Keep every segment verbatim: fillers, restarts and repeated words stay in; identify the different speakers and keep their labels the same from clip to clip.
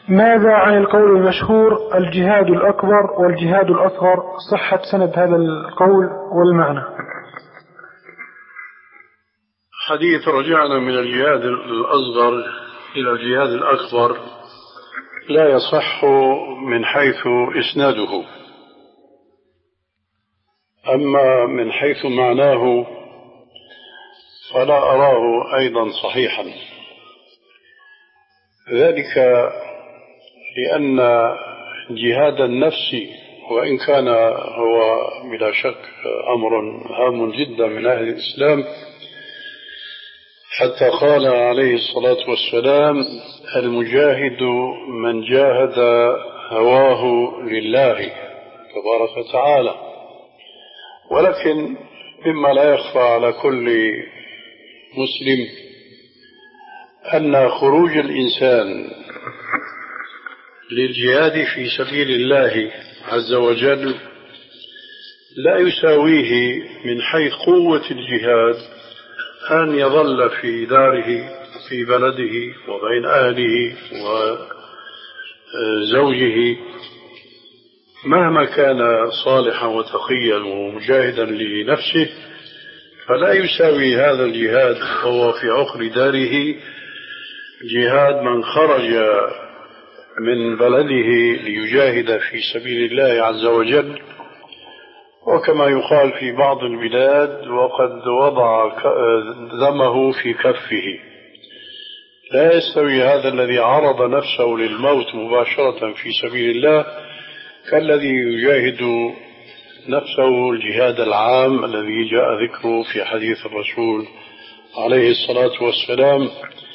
Speaker 1: ماذا عن القول المشهور الجهاد الأكبر والجهاد الأصغر؟ صحة سند هذا القول والمعنى.
Speaker 2: حديث رجعنا من الجهاد الأصغر إلى الجهاد الأكبر لا يصح من حيث إسناده، أما من حيث معناه فلا أراه أيضا صحيحا، ذلك لأن جهاد النفس وإن كان هو بلا شك أمر هام جدا من أهل الإسلام، حتى قال عليه الصلاة والسلام المجاهد من جاهد هواه لله تبارك وتعالى. ولكن مما لا يخفى على كل مسلم أن خروج الإنسان للجهاد في سبيل الله عز وجل لا يساويه من حيث قوة الجهاد أن يظل في داره في بلده وبين أهله وزوجه مهما كان صالحا وتقيا ومجاهدا لنفسه، فلا يساوي هذا الجهاد وهو في عقر داره جهاد من خرج من بلده ليجاهد في سبيل الله عز وجل. وكما يقال في بعض البلاد وقد وضع دمه في كفه. لا يستوي هذا الذي عرض نفسه للموت مباشرة في سبيل الله كالذي يجاهد نفسه الجهاد العام الذي جاء ذكره في حديث الرسول عليه الصلاة والسلام.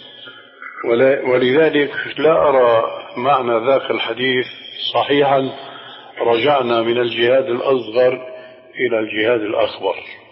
Speaker 2: ولذلك لا أرى معنى ذاك الحديث صحيحا رجعنا من الجهاد الأصغر إلى الجهاد الأكبر.